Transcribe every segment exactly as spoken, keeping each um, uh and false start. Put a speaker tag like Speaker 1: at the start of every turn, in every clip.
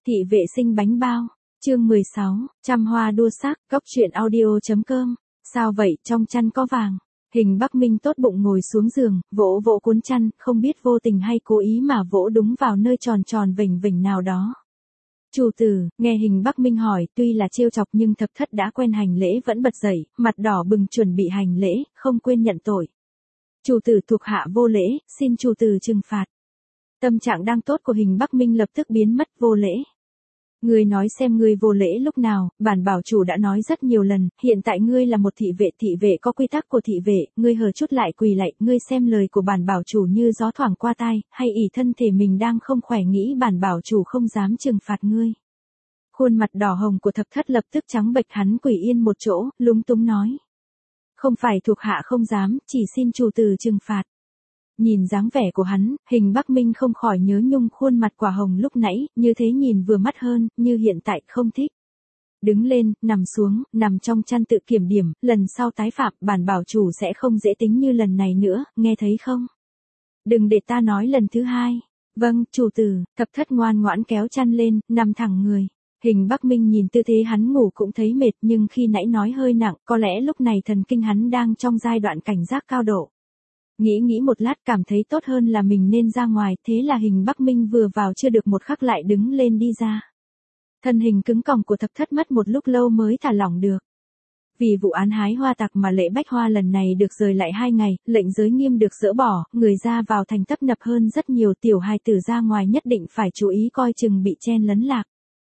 Speaker 1: Thị vệ sinh bánh bao, chương mười sáu, trăm hoa đua sắc, góc truyện audio.com, sao vậy, trong chăn có vàng. Hình Bắc Minh tốt bụng ngồi xuống giường, vỗ vỗ cuốn chăn, không biết vô tình hay cố ý mà vỗ đúng vào nơi tròn tròn vểnh vểnh nào đó. Chủ tử, nghe Hình Bắc Minh hỏi, tuy là trêu chọc nhưng Thập Thất đã quen hành lễ vẫn bật dậy, mặt đỏ bừng chuẩn bị hành lễ, không quên nhận tội. Chủ tử thuộc hạ vô lễ, xin chủ tử trừng phạt. Tâm trạng đang tốt của Hình Bắc Minh lập tức biến mất, vô lễ. Ngươi nói xem ngươi vô lễ lúc nào, bản bảo chủ đã nói rất nhiều lần, hiện tại ngươi là một thị vệ, thị vệ có quy tắc của thị vệ, ngươi hờ chút lại quỳ lạy, ngươi xem lời của bản bảo chủ như gió thoảng qua tai, hay ỷ thân thể mình đang không khỏe nghĩ bản bảo chủ không dám trừng phạt ngươi. Khuôn mặt đỏ hồng của Thập Thất lập tức trắng bệch, hắn quỳ yên một chỗ, lúng túng nói. Không phải thuộc hạ không dám, chỉ xin chủ tử trừng phạt. Nhìn dáng vẻ của hắn, Hình Bắc Minh không khỏi nhớ nhung khuôn mặt quả hồng lúc nãy, như thế nhìn vừa mắt hơn, như hiện tại không thích. Đứng lên, nằm xuống, nằm trong chăn tự kiểm điểm, lần sau tái phạm, bản bảo chủ sẽ không dễ tính như lần này nữa, nghe thấy không? Đừng để ta nói lần thứ hai. Vâng, chủ tử. Thập Thất ngoan ngoãn kéo chăn lên, nằm thẳng người. Hình Bắc Minh nhìn tư thế hắn ngủ cũng thấy mệt, nhưng khi nãy nói hơi nặng, có lẽ lúc này thần kinh hắn đang trong giai đoạn cảnh giác cao độ. Nghĩ nghĩ một lát cảm thấy tốt hơn là mình nên ra ngoài, thế là Hình Bắc Minh vừa vào chưa được một khắc lại đứng lên đi ra. Thân hình cứng còng của Thập Thất mất một lúc lâu mới thả lỏng được. Vì vụ án hái hoa tặc mà lễ bách hoa lần này được rời lại hai ngày, lệnh giới nghiêm được dỡ bỏ, người ra vào thành tấp nập hơn rất nhiều, tiểu hài tử ra ngoài nhất định phải chú ý coi chừng bị chen lấn lạc.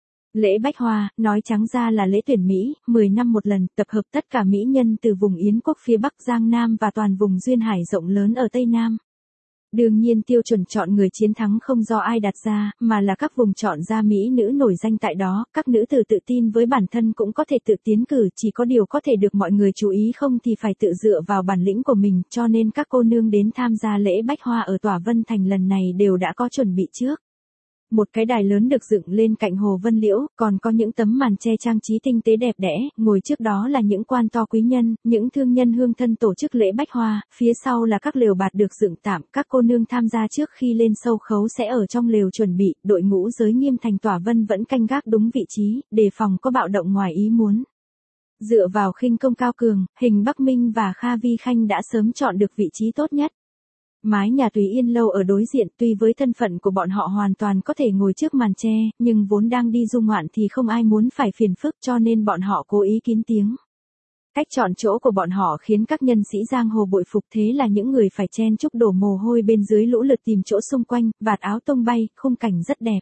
Speaker 1: Lễ bách hoa, nói trắng ra là lễ tuyển Mỹ, mười năm một lần, tập hợp tất cả mỹ nhân từ vùng Yến quốc phía Bắc Giang Nam và toàn vùng duyên hải rộng lớn ở Tây Nam. Đương nhiên tiêu chuẩn chọn người chiến thắng không do ai đặt ra, mà là các vùng chọn ra mỹ nữ nổi danh tại đó, các nữ tử tự tin với bản thân cũng có thể tự tiến cử, chỉ có điều có thể được mọi người chú ý không thì phải tự dựa vào bản lĩnh của mình, cho nên các cô nương đến tham gia lễ bách hoa ở Tỏa Vân Thành lần này đều đã có chuẩn bị trước. Một cái đài lớn được dựng lên cạnh hồ Vân Liễu, còn có những tấm màn che trang trí tinh tế đẹp đẽ, ngồi trước đó là những quan to quý nhân, những thương nhân hương thân tổ chức lễ bách hoa, phía sau là các lều bạt được dựng tạm, các cô nương tham gia trước khi lên sâu khấu sẽ ở trong lều chuẩn bị, đội ngũ giới nghiêm thành Tỏa Vân vẫn canh gác đúng vị trí, đề phòng có bạo động ngoài ý muốn. Dựa vào khinh công cao cường, Hình Bắc Minh và Kha Vi Khanh đã sớm chọn được vị trí tốt nhất. Mái nhà Tùy Yên Lâu ở đối diện, tuy với thân phận của bọn họ hoàn toàn có thể ngồi trước màn che, nhưng vốn đang đi du ngoạn thì không ai muốn phải phiền phức cho nên bọn họ cố ý kín tiếng. Cách chọn chỗ của bọn họ khiến các nhân sĩ giang hồ bội phục, thế là những người phải chen chúc đổ mồ hôi bên dưới lũ lượt tìm chỗ xung quanh, vạt áo tung bay, khung cảnh rất đẹp.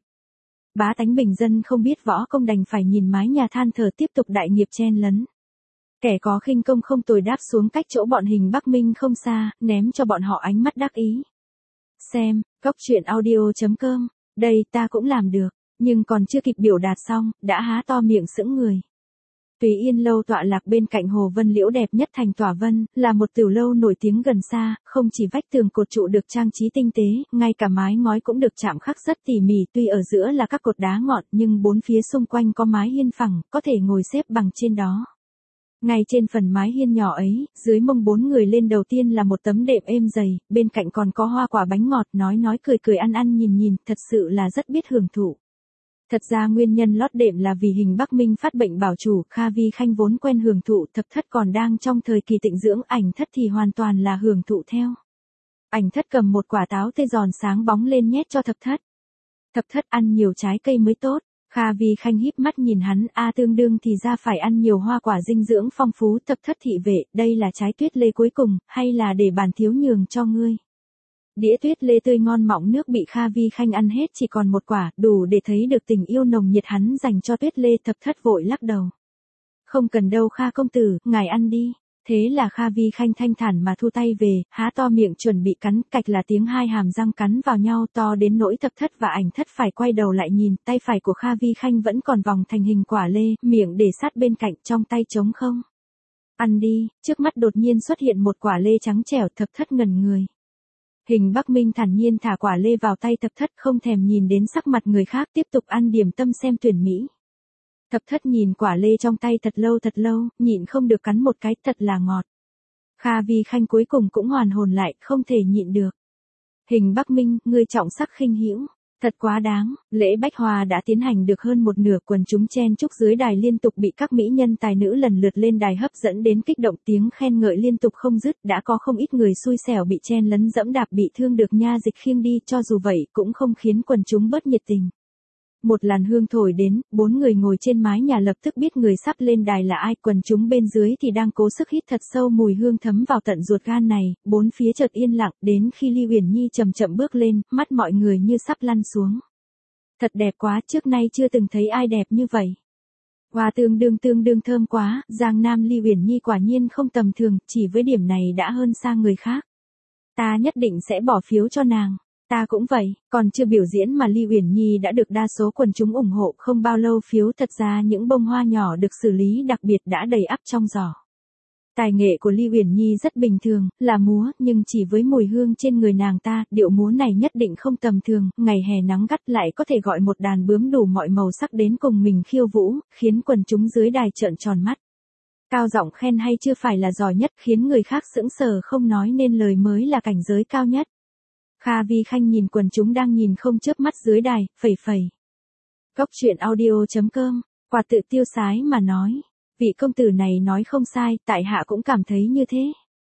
Speaker 1: Bá tánh bình dân không biết võ công đành phải nhìn mái nhà than thở tiếp tục đại nghiệp chen lấn. Kẻ có khinh công không tồi đáp xuống cách chỗ bọn Hình Bắc Minh không xa, ném cho bọn họ ánh mắt đắc ý. Xem, góc truyện audio.com, đây ta cũng làm được, nhưng còn chưa kịp biểu đạt xong, đã há to miệng sững người. Tùy Yên Lâu tọa lạc bên cạnh hồ Vân Liễu đẹp nhất thành Tỏa Vân, là một tiểu lâu nổi tiếng gần xa, không chỉ vách tường cột trụ được trang trí tinh tế, ngay cả mái ngói cũng được chạm khắc rất tỉ mỉ, tuy ở giữa là các cột đá ngọn nhưng bốn phía xung quanh có mái hiên phẳng, có thể ngồi xếp bằng trên đó. Ngay trên phần mái hiên nhỏ ấy, dưới mông bốn người lên đầu tiên là một tấm đệm êm dày, bên cạnh còn có hoa quả bánh ngọt, nói nói cười cười ăn ăn nhìn nhìn, thật sự là rất biết hưởng thụ. Thật ra nguyên nhân lót đệm là vì Hình Bắc Minh phát bệnh bảo chủ, Kha Vi Khanh vốn quen hưởng thụ, Thập Thất còn đang trong thời kỳ tịnh dưỡng, Ảnh Thất thì hoàn toàn là hưởng thụ theo. Ảnh Thất cầm một quả táo tê giòn sáng bóng lên nhét cho Thập Thất. Thập Thất ăn nhiều trái cây mới tốt. Kha Vi Khanh híp mắt nhìn hắn, a tương đương thì ra phải ăn nhiều hoa quả dinh dưỡng phong phú. Thập Thất thị vệ, đây là trái tuyết lê cuối cùng, hay là để bản thiếu nhường cho ngươi? Đĩa tuyết lê tươi ngon mọng nước bị Kha Vi Khanh ăn hết chỉ còn một quả, đủ để thấy được tình yêu nồng nhiệt hắn dành cho tuyết lê. Thập Thất vội lắc đầu. Không cần đâu Kha công tử, ngài ăn đi. Thế là Kha Vi Khanh thanh thản mà thu tay về, há to miệng chuẩn bị cắn, cạch là tiếng hai hàm răng cắn vào nhau to đến nỗi Thập Thất và Ảnh Thất phải quay đầu lại nhìn, tay phải của Kha Vi Khanh vẫn còn vòng thành hình quả lê, miệng để sát bên cạnh, trong tay trống không. Ăn đi, trước mắt đột nhiên xuất hiện một quả lê trắng trẻo, Thập Thất ngẩn người. Hình Bắc Minh thản nhiên thả quả lê vào tay Thập Thất, không thèm nhìn đến sắc mặt người khác, tiếp tục ăn điểm tâm xem tuyển Mỹ. Thập Thất nhìn quả lê trong tay thật lâu thật lâu, nhịn không được cắn một cái, thật là ngọt. Kha Vi Khanh cuối cùng cũng hoàn hồn lại, không thể nhịn được. Hình Bắc Minh, ngươi trọng sắc khinh hữu. Thật quá đáng, lễ bách hoa đã tiến hành được hơn một nửa, quần chúng chen chúc dưới đài liên tục bị các mỹ nhân tài nữ lần lượt lên đài hấp dẫn đến kích động, tiếng khen ngợi liên tục không dứt, đã có không ít người xui xẻo bị chen lấn dẫm đạp bị thương được nha dịch khiêng đi, cho dù vậy cũng không khiến quần chúng bớt nhiệt tình. Một làn hương thổi đến, bốn người ngồi trên mái nhà lập tức biết người sắp lên đài là ai, quần chúng bên dưới thì đang cố sức hít thật sâu mùi hương thấm vào tận ruột gan này, bốn phía chợt yên lặng, đến khi Ly Uyển Nhi chậm chậm bước lên, mắt mọi người như sắp lăn xuống. Thật đẹp quá, trước nay chưa từng thấy ai đẹp như vậy. Hoa tương đương tương đương thơm quá, Giang Nam Ly Uyển Nhi quả nhiên không tầm thường, chỉ với điểm này đã hơn xa người khác. Ta nhất định sẽ bỏ phiếu cho nàng. Ta cũng vậy, còn chưa biểu diễn mà Ly Uyển Nhi đã được đa số quần chúng ủng hộ, không bao lâu phiếu thật ra những bông hoa nhỏ được xử lý đặc biệt đã đầy ắp trong giỏ. Tài nghệ của Ly Uyển Nhi rất bình thường, là múa, nhưng chỉ với mùi hương trên người nàng ta, điệu múa này nhất định không tầm thường, ngày hè nắng gắt lại có thể gọi một đàn bướm đủ mọi màu sắc đến cùng mình khiêu vũ, khiến quần chúng dưới đài trợn tròn mắt. Cao giọng khen hay chưa phải là giỏi nhất, khiến người khác sững sờ không nói nên lời mới là cảnh giới cao nhất. Kha Vi Khanh nhìn quần chúng đang nhìn không chớp mắt dưới đài, phẩy phẩy. Góc truyện audio chấm com, quả tự tiêu sái mà nói. Vị công tử này nói không sai, tại hạ cũng cảm thấy như thế.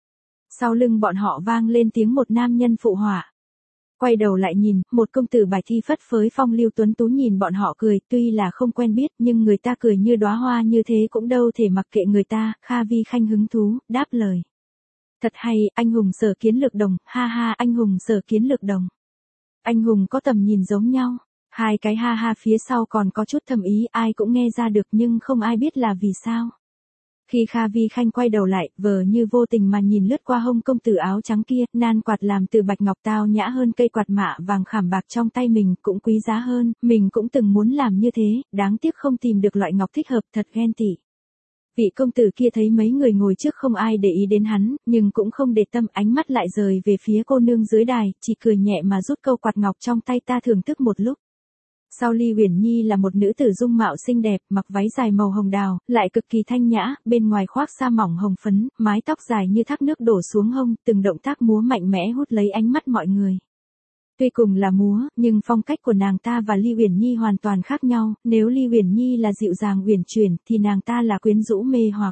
Speaker 1: Sau lưng bọn họ vang lên tiếng một nam nhân phụ họa. Quay đầu lại nhìn, một công tử bài thi phất phới phong lưu tuấn tú nhìn bọn họ cười, tuy là không quen biết nhưng người ta cười như đóa hoa như thế cũng đâu thể mặc kệ người ta. Kha Vi Khanh hứng thú, đáp lời. Thật hay, anh hùng Sở Kiến Lược Đồng, ha ha, anh hùng Sở Kiến Lược Đồng. Anh hùng có tầm nhìn giống nhau. Hai cái ha ha phía sau còn có chút thầm ý, ai cũng nghe ra được nhưng không ai biết là vì sao. Khi Kha Vi Khanh quay đầu lại, vờ như vô tình mà nhìn lướt qua hông công tử áo trắng kia, nan quạt làm từ bạch ngọc tao nhã hơn cây quạt mạ vàng khảm bạc trong tay mình, cũng quý giá hơn, mình cũng từng muốn làm như thế, đáng tiếc không tìm được loại ngọc thích hợp, thật ghen tị. Vị công tử kia thấy mấy người ngồi trước không ai để ý đến hắn, nhưng cũng không để tâm, ánh mắt lại rời về phía cô nương dưới đài, chỉ cười nhẹ mà rút câu quạt ngọc trong tay ta thưởng thức một lúc. Sau Ly Uyển Nhi là một nữ tử dung mạo xinh đẹp, mặc váy dài màu hồng đào, lại cực kỳ thanh nhã, bên ngoài khoác sa mỏng hồng phấn, mái tóc dài như thác nước đổ xuống hông, từng động tác múa mạnh mẽ hút lấy ánh mắt mọi người. Tuy cùng là múa, nhưng phong cách của nàng ta và Ly Uyển Nhi hoàn toàn khác nhau, nếu Ly Uyển Nhi là dịu dàng uyển chuyển, thì nàng ta là quyến rũ mê hoặc.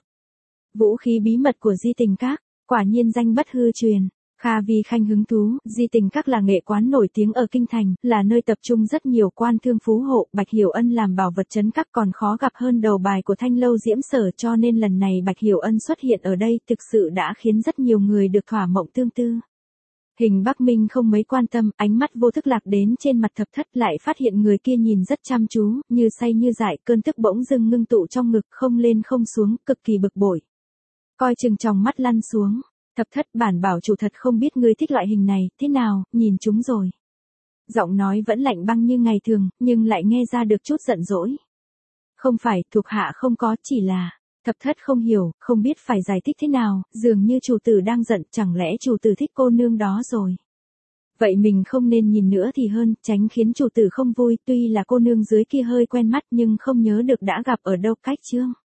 Speaker 1: Vũ khí bí mật của Di Tình Các, quả nhiên danh bất hư truyền. Kha Vi Khanh hứng thú, Di Tình Các là nghệ quán nổi tiếng ở Kinh Thành, là nơi tập trung rất nhiều quan thương phú hộ, Bạch Hiểu Ân làm bảo vật trấn các còn khó gặp hơn đầu bài của Thanh Lâu Diễm Sở, cho nên lần này Bạch Hiểu Ân xuất hiện ở đây thực sự đã khiến rất nhiều người được thỏa mộng tương tư. Hình Bắc Minh không mấy quan tâm, ánh mắt vô thức lạc đến trên mặt Thập Thất, lại phát hiện người kia nhìn rất chăm chú, như say như dại, cơn tức bỗng dưng ngưng tụ trong ngực, không lên không xuống, cực kỳ bực bội. Coi chừng tròng mắt lăn xuống. Thập Thất, bản bảo chủ thật không biết ngươi thích loại hình này, thế nào, nhìn chúng rồi. Giọng nói vẫn lạnh băng như ngày thường, nhưng lại nghe ra được chút giận dỗi. Không phải, thuộc hạ không có, chỉ là... Thập Thất không hiểu, không biết phải giải thích thế nào, dường như chủ tử đang giận, chẳng lẽ chủ tử thích cô nương đó rồi. Vậy mình không nên nhìn nữa thì hơn, tránh khiến chủ tử không vui, tuy là cô nương dưới kia hơi quen mắt nhưng không nhớ được đã gặp ở đâu. Cách chương.